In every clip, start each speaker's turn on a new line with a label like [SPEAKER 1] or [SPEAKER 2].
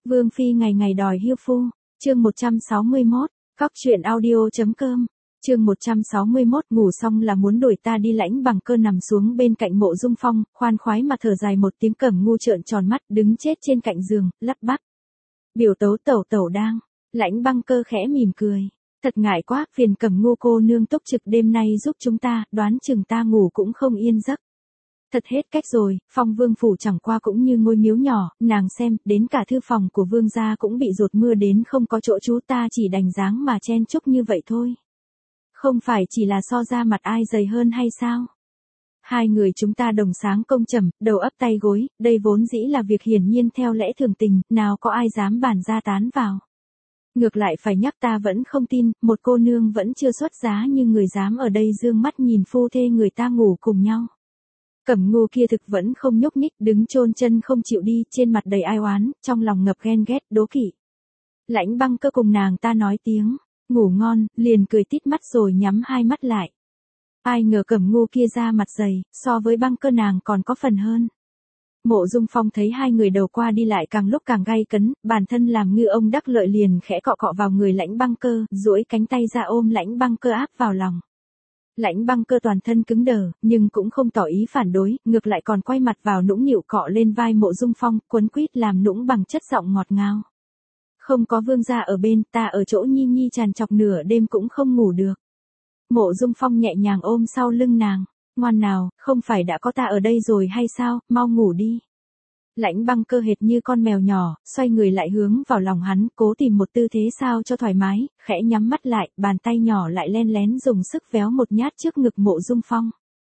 [SPEAKER 1] Vương Phi ngày ngày đòi hiêu phu, chương 161, Cóc truyện audio.com, chương 161 ngủ xong là muốn đuổi ta đi. Lãnh Bằng Cơ nằm xuống bên cạnh Mộ Dung Phong, khoan khoái mà thở dài một tiếng. Cẩm Ngu trợn tròn mắt đứng chết trên cạnh giường, lắp bắp. Biểu tấu tẩu tẩu đang. Lãnh Băng Cơ khẽ mỉm cười. Thật ngại quá, phiền Cẩm Ngu cô nương túc trực đêm nay giúp chúng ta, đoán chừng ta ngủ cũng không yên giấc. Thật hết cách rồi, Phong Vương phủ chẳng qua cũng như ngôi miếu nhỏ, nàng xem, đến cả thư phòng của vương gia cũng bị dột mưa đến không có chỗ trú, ta chỉ đành dáng mà chen chúc như vậy thôi. Không phải chỉ là so ra mặt ai dày hơn hay sao? Hai người chúng ta đồng sáng công trầm, đầu ấp tay gối, đây vốn dĩ là việc hiển nhiên theo lẽ thường tình, nào có ai dám bàn ra tán vào. Ngược lại phải nhắc ta vẫn không tin, một cô nương vẫn chưa xuất giá nhưng người dám ở đây dương mắt nhìn phu thê người ta ngủ cùng nhau. Cẩm Ngu kia thực vẫn không nhúc nhích, đứng chôn chân không chịu đi, trên mặt đầy ai oán, trong lòng ngập ghen ghét, đố kỵ. Lãnh Băng Cơ cùng nàng ta nói tiếng ngủ ngon, liền cười tít mắt rồi nhắm hai mắt lại. Ai ngờ Cẩm Ngu kia ra mặt dày, so với Băng Cơ nàng còn có phần hơn. Mộ Dung Phong thấy hai người đầu qua đi lại càng lúc càng gay cấn, bản thân làm ngư ông đắc lợi liền khẽ cọ cọ vào người Lãnh Băng Cơ, duỗi cánh tay ra ôm Lãnh Băng Cơ áp vào lòng. Lãnh Băng Cơ toàn thân cứng đờ, nhưng cũng không tỏ ý phản đối, ngược lại còn quay mặt vào nũng nịu cọ lên vai Mộ Dung Phong, quấn quýt làm nũng bằng chất giọng ngọt ngào. Không có vương gia ở bên, ta ở chỗ Nhi Nhi tràn trọc nửa đêm cũng không ngủ được. Mộ Dung Phong nhẹ nhàng ôm sau lưng nàng, ngoan nào, không phải đã có ta ở đây rồi hay sao, mau ngủ đi. Lãnh Băng Cơ hệt như con mèo nhỏ, xoay người lại hướng vào lòng hắn, cố tìm một tư thế sao cho thoải mái, khẽ nhắm mắt lại, bàn tay nhỏ lại len lén dùng sức véo một nhát trước ngực Mộ Dung Phong.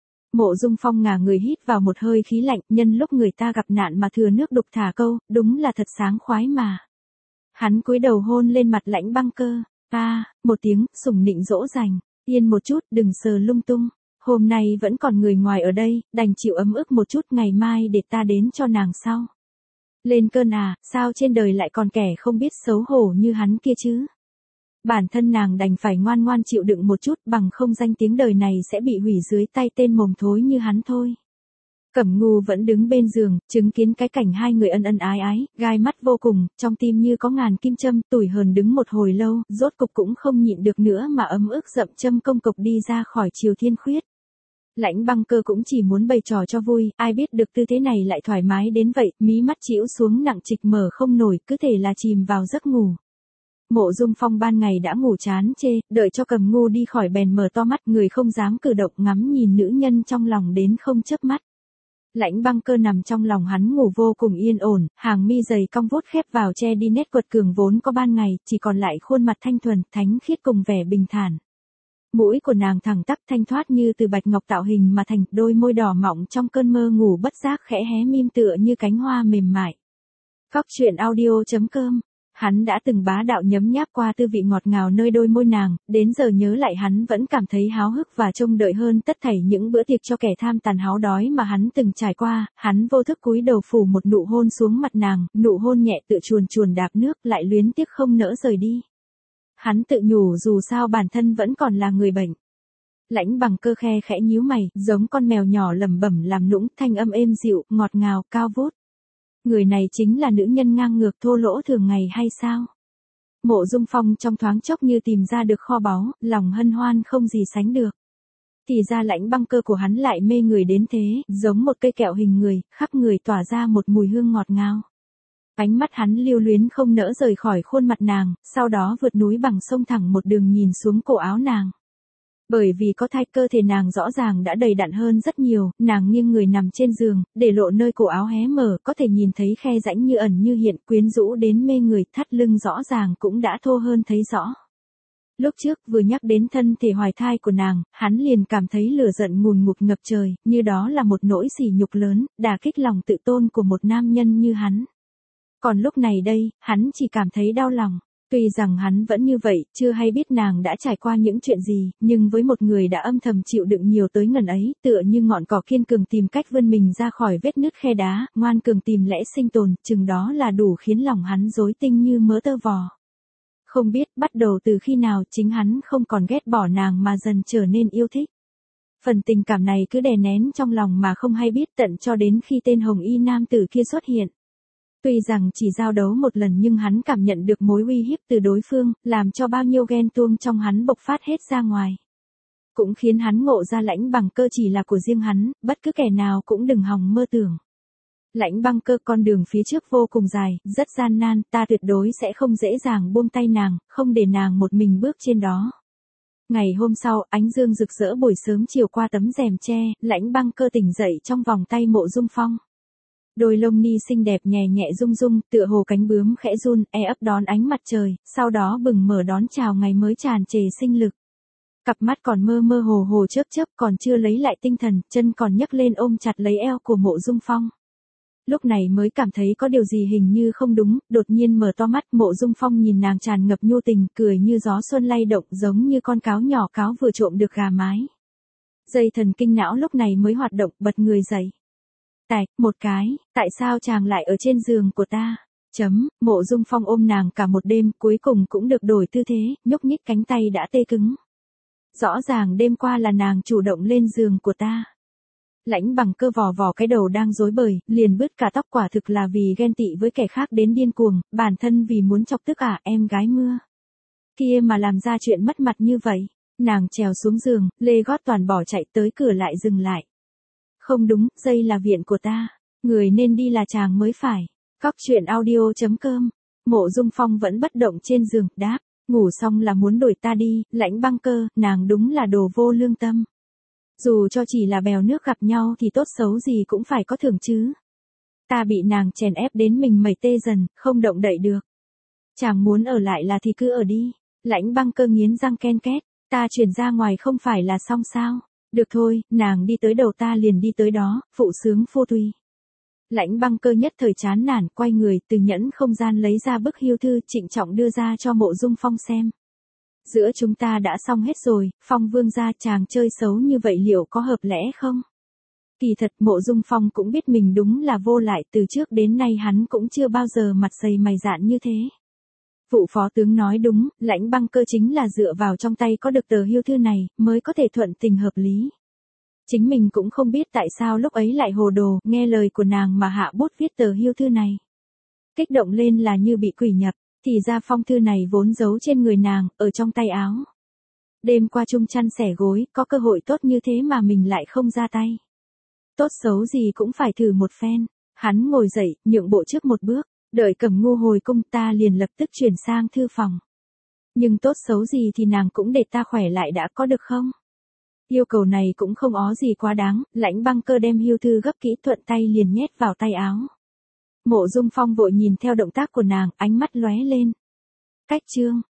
[SPEAKER 1] Mộ Dung Phong ngả người hít vào một hơi khí lạnh, nhân lúc người ta gặp nạn mà thừa nước đục thả câu, đúng là thật sáng khoái mà. Hắn cúi đầu hôn lên mặt Lãnh Băng Cơ, một tiếng, sủng nịnh dỗ dành, yên một chút, đừng sờ lung tung. Hôm nay vẫn còn người ngoài ở đây, đành chịu ấm ức một chút, ngày mai để ta đến cho nàng sau. Lên cơn à, sao trên đời lại còn kẻ không biết xấu hổ như hắn kia chứ? Bản thân nàng đành phải ngoan ngoan chịu đựng một chút, bằng không danh tiếng đời này sẽ bị hủy dưới tay tên mồm thối như hắn thôi. Cẩm Ngu vẫn đứng bên giường, chứng kiến cái cảnh hai người ân ân ái ái, gai mắt vô cùng, trong tim như có ngàn kim châm, tủi hờn đứng một hồi lâu, rốt cục cũng không nhịn được nữa mà ấm ức dậm châm công cộc đi ra khỏi Triều Thiên Khuyết. Lãnh Băng Cơ cũng chỉ muốn bày trò cho vui, ai biết được tư thế này lại thoải mái đến vậy, mí mắt chĩu xuống nặng trịch mở không nổi, cứ thể là chìm vào giấc ngủ. Mộ Dung Phong ban ngày đã ngủ chán chê, đợi cho Cẩm Ngu đi khỏi bèn mở to mắt, người không dám cử động, ngắm nhìn nữ nhân trong lòng đến không chớp mắt. Lãnh Băng Cơ nằm trong lòng hắn ngủ vô cùng yên ổn, hàng mi dày cong vuốt khép vào che đi nét quật cường vốn có ban ngày, chỉ còn lại khuôn mặt thanh thuần, thánh khiết cùng vẻ bình thản. Mũi của nàng thẳng tắp thanh thoát như từ bạch ngọc tạo hình mà thành, đôi môi đỏ mọng trong cơn mơ ngủ bất giác khẽ hé mím tựa như cánh hoa mềm mại. Cóc truyện audio.com. Hắn đã từng bá đạo nhấm nháp qua tư vị ngọt ngào nơi đôi môi nàng, đến giờ nhớ lại hắn vẫn cảm thấy háo hức và trông đợi hơn tất thảy những bữa tiệc cho kẻ tham tàn háo đói mà hắn từng trải qua. Hắn vô thức cúi đầu phủ một nụ hôn xuống mặt nàng, nụ hôn nhẹ tựa chuồn chuồn đạp nước, lại luyến tiếc không nỡ rời đi. Hắn tự nhủ dù sao bản thân vẫn còn là người bệnh. Lãnh Bằng Cơ khe khẽ nhíu mày, giống con mèo nhỏ lẩm bẩm làm nũng, thanh âm êm dịu, ngọt ngào, cao vút. Người này chính là nữ nhân ngang ngược thô lỗ thường ngày hay sao? Mộ Dung Phong trong thoáng chốc như tìm ra được kho báu, lòng hân hoan không gì sánh được. Thì ra Lãnh Băng Cơ của hắn lại mê người đến thế, giống một cây kẹo hình người, khắp người tỏa ra một mùi hương ngọt ngào. Ánh mắt hắn lưu luyến không nỡ rời khỏi khuôn mặt nàng, sau đó vượt núi bằng sông thẳng một đường nhìn xuống cổ áo nàng. Bởi vì có thai, cơ thể nàng rõ ràng đã đầy đặn hơn rất nhiều, nàng nghiêng người nằm trên giường, để lộ nơi cổ áo hé mở, có thể nhìn thấy khe rãnh như ẩn như hiện, quyến rũ đến mê người, thắt lưng rõ ràng cũng đã thô hơn thấy rõ. Lúc trước vừa nhắc đến thân thể hoài thai của nàng, hắn liền cảm thấy lửa giận ngùn ngụt ngập trời, như đó là một nỗi sỉ nhục lớn, đả kích lòng tự tôn của một nam nhân như hắn. Còn lúc này đây, hắn chỉ cảm thấy đau lòng. Tuy rằng hắn vẫn như vậy, chưa hay biết nàng đã trải qua những chuyện gì, nhưng với một người đã âm thầm chịu đựng nhiều tới ngần ấy, tựa như ngọn cỏ kiên cường tìm cách vươn mình ra khỏi vết nứt khe đá, ngoan cường tìm lẽ sinh tồn, chừng đó là đủ khiến lòng hắn rối tinh như mớ tơ vò. Không biết bắt đầu từ khi nào chính hắn không còn ghét bỏ nàng mà dần trở nên yêu thích. Phần tình cảm này cứ đè nén trong lòng mà không hay biết tận cho đến khi tên hồng y nam tử kia xuất hiện. Tuy rằng chỉ giao đấu một lần nhưng hắn cảm nhận được mối uy hiếp từ đối phương, làm cho bao nhiêu ghen tuông trong hắn bộc phát hết ra ngoài. Cũng khiến hắn ngộ ra Lãnh Bằng Cơ chỉ là của riêng hắn, bất cứ kẻ nào cũng đừng hòng mơ tưởng. Lãnh Băng Cơ, con đường phía trước vô cùng dài, rất gian nan, ta tuyệt đối sẽ không dễ dàng buông tay nàng, không để nàng một mình bước trên đó. Ngày hôm sau, ánh dương rực rỡ buổi sớm chiều qua tấm rèm tre, Lãnh Băng Cơ tỉnh dậy trong vòng tay Mộ Dung Phong. Đôi lông mi xinh đẹp nhẹ nhẹ rung rung, tựa hồ cánh bướm khẽ run, ấp đón ánh mặt trời, sau đó bừng mở đón chào ngày mới tràn trề sinh lực. Cặp mắt còn mơ mơ hồ hồ chớp chớp, còn chưa lấy lại tinh thần, chân còn nhấc lên ôm chặt lấy eo của Mộ Dung Phong. Lúc này mới cảm thấy có điều gì hình như không đúng, đột nhiên mở to mắt, Mộ Dung Phong nhìn nàng tràn ngập nhu tình, cười như gió xuân lay động, giống như con cáo nhỏ cáo vừa trộm được gà mái. Dây thần kinh não lúc này mới hoạt động, bật người dậy. Một cái, tại sao chàng lại ở trên giường của ta? Mộ Dung Phong ôm nàng cả một đêm, cuối cùng cũng được đổi tư thế, nhúc nhích cánh tay đã tê cứng. Rõ ràng đêm qua là nàng chủ động lên giường của ta. Lãnh Bằng Cơ vò vò cái đầu đang rối bời, liền bứt cả tóc, quả thực là vì ghen tị với kẻ khác đến điên cuồng, bản thân vì muốn chọc tức em gái mưa kia mà làm ra chuyện mất mặt như vậy. Nàng trèo xuống giường, lê gót toàn bỏ chạy tới cửa lại dừng lại. Không đúng, đây là viện của ta. Người nên đi là chàng mới phải. Cóc truyện audio.com. Mộ Dung Phong vẫn bất động trên giường, đáp. Ngủ xong là muốn đuổi ta đi, Lãnh Băng Cơ, nàng đúng là đồ vô lương tâm. Dù cho chỉ là bèo nước gặp nhau thì tốt xấu gì cũng phải có thưởng chứ. Ta bị nàng chèn ép đến mình mẩy tê dần, không động đậy được. Chàng muốn ở lại là thì cứ ở đi. Lãnh Băng Cơ nghiến răng ken két. Ta chuyển ra ngoài không phải là xong sao? Được thôi, nàng đi tới đầu ta liền đi tới đó, phụ sướng phô tùy. Lãnh Băng Cơ nhất thời chán nản, quay người từ nhẫn không gian lấy ra bức hưu thư, trịnh trọng đưa ra cho Mộ Dung Phong xem. Giữa chúng ta đã xong hết rồi, Phong vương gia, chàng chơi xấu như vậy liệu có hợp lẽ không? Kỳ thật Mộ Dung Phong cũng biết mình đúng là vô lại, từ trước đến nay hắn cũng chưa bao giờ mặt dày mày dạn như thế. Vụ phó tướng nói đúng, Lãnh Băng Cơ chính là dựa vào trong tay có được tờ hưu thư này, mới có thể thuận tình hợp lý. Chính mình cũng không biết tại sao lúc ấy lại hồ đồ, nghe lời của nàng mà hạ bút viết tờ hưu thư này. Kích động lên là như bị quỷ nhập, thì ra phong thư này vốn giấu trên người nàng, ở trong tay áo. Đêm qua chung chăn xẻ gối, có cơ hội tốt như thế mà mình lại không ra tay. Tốt xấu gì cũng phải thử một phen. Hắn ngồi dậy, nhượng bộ trước một bước. Đợi Cẩm Ngu hồi cung ta liền lập tức chuyển sang thư phòng. Nhưng tốt xấu gì thì nàng cũng để ta khỏe lại đã, có được không? Yêu cầu này cũng không ó gì quá đáng, Lãnh Băng Cơ đem hưu thư gấp kỹ, thuận tay liền nhét vào tay áo. Mộ Dung Phong vội nhìn theo động tác của nàng, ánh mắt lóe lên. Cách chương.